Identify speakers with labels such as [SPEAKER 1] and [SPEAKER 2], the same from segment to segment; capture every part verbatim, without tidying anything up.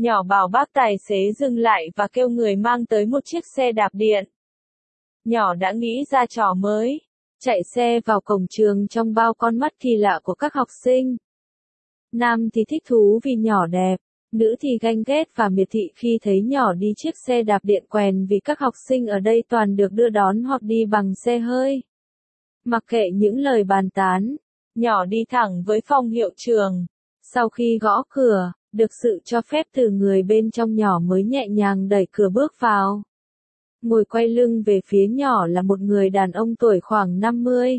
[SPEAKER 1] Nhỏ bảo bác tài xế dừng lại và kêu người mang tới một chiếc xe đạp điện. Nhỏ đã nghĩ ra trò mới, chạy xe vào cổng trường trong bao con mắt kỳ lạ của các học sinh. Nam thì thích thú vì nhỏ đẹp, nữ thì ganh ghét và miệt thị khi thấy nhỏ đi chiếc xe đạp điện quèn vì các học sinh ở đây toàn được đưa đón hoặc đi bằng xe hơi. Mặc kệ những lời bàn tán, nhỏ đi thẳng với phòng hiệu trưởng. Sau khi gõ cửa, được sự cho phép từ người bên trong nhỏ mới nhẹ nhàng đẩy cửa bước vào. Ngồi quay lưng về phía nhỏ là một người đàn ông tuổi khoảng năm mươi.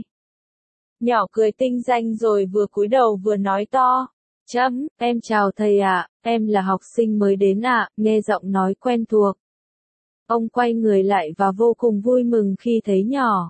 [SPEAKER 1] Nhỏ cười tinh danh rồi vừa cúi đầu vừa nói to. Chấm, em chào thầy ạ, em là học sinh mới đến ạ, nghe giọng nói quen thuộc. Ông quay người lại và vô cùng vui mừng khi thấy nhỏ.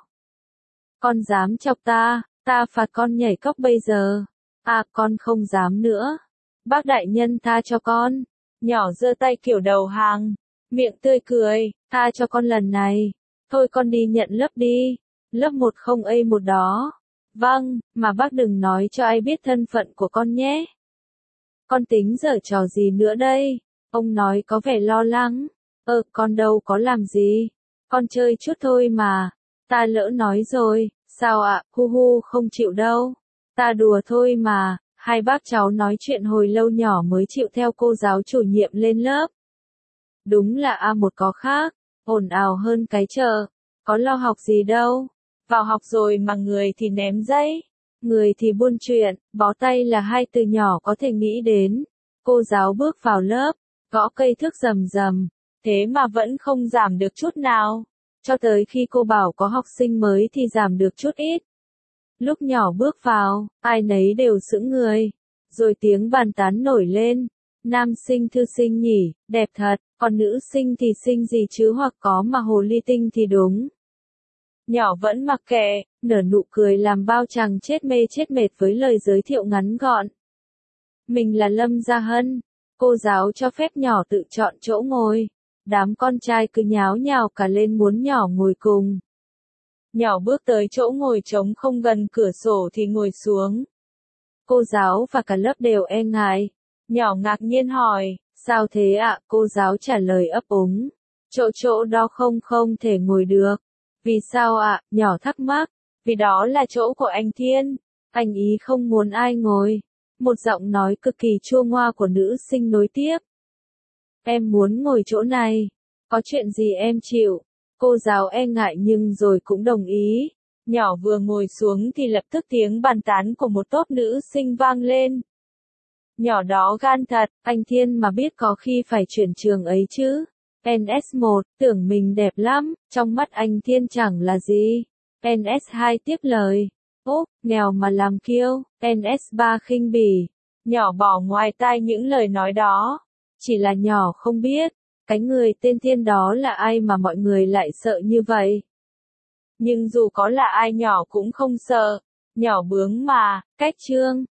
[SPEAKER 1] Con dám chọc ta, ta phạt con nhảy cóc bây giờ. À, con không dám nữa. Bác đại nhân tha cho con. Nhỏ giơ tay kiểu đầu hàng, miệng tươi cười, tha cho con lần này. Thôi con đi nhận lớp đi, lớp một không A một đó. Vâng, mà bác đừng nói cho ai biết thân phận của con nhé. Con tính giở trò gì nữa đây? Ông nói có vẻ lo lắng. Ờ, con đâu có làm gì. Con chơi chút thôi mà. Ta lỡ nói rồi, sao ạ, hu hu không chịu đâu. Ta đùa thôi mà. Hai bác cháu nói chuyện hồi lâu nhỏ mới chịu theo cô giáo chủ nhiệm lên lớp. Đúng là A một có khác, ồn ào hơn cái chợ. Có lo học gì đâu. Vào học rồi mà người thì ném giấy. Người thì buôn chuyện, bó tay là hai từ nhỏ có thể nghĩ đến. Cô giáo bước vào lớp, gõ cây thước rầm rầm, thế mà vẫn không giảm được chút nào. Cho tới khi cô bảo có học sinh mới thì giảm được chút ít. Lúc nhỏ bước vào, ai nấy đều sững người. Rồi tiếng bàn tán nổi lên. Nam sinh thư sinh nhỉ, đẹp thật, còn nữ sinh thì sinh gì chứ hoặc có mà hồ ly tinh thì đúng. Nhỏ vẫn mặc kệ, nở nụ cười làm bao chàng chết mê chết mệt với lời giới thiệu ngắn gọn. Mình là Lâm Gia Hân, cô giáo cho phép nhỏ tự chọn chỗ ngồi. Đám con trai cứ nháo nhào cả lên muốn nhỏ ngồi cùng. Nhỏ bước tới chỗ ngồi trống không gần cửa sổ thì ngồi xuống. Cô giáo và cả lớp đều e ngại. Nhỏ ngạc nhiên hỏi, sao thế ạ? Cô giáo trả lời ấp úng. Chỗ chỗ đó không không thể ngồi được. Vì sao ạ? Nhỏ thắc mắc. Vì đó là chỗ của anh Thiên. Anh ý không muốn ai ngồi. Một giọng nói cực kỳ chua ngoa của nữ sinh nối tiếp. Em muốn ngồi chỗ này. Có chuyện gì em chịu. Cô giáo e ngại nhưng rồi cũng đồng ý. Nhỏ vừa ngồi xuống thì lập tức tiếng bàn tán của một tốp nữ sinh vang lên. Nhỏ đó gan thật, anh Thiên mà biết có khi phải chuyển trường ấy chứ. en ét một, tưởng mình đẹp lắm, trong mắt anh Thiên chẳng là gì. en ét hai tiếp lời. Ốp, nghèo mà làm kiêu. en ét ba khinh bỉ. Nhỏ bỏ ngoài tai những lời nói đó. Chỉ là nhỏ không biết, cái người tên Thiên đó là ai mà mọi người lại sợ như vậy. Nhưng dù có là ai nhỏ cũng không sợ. Nhỏ bướng mà, cách chương.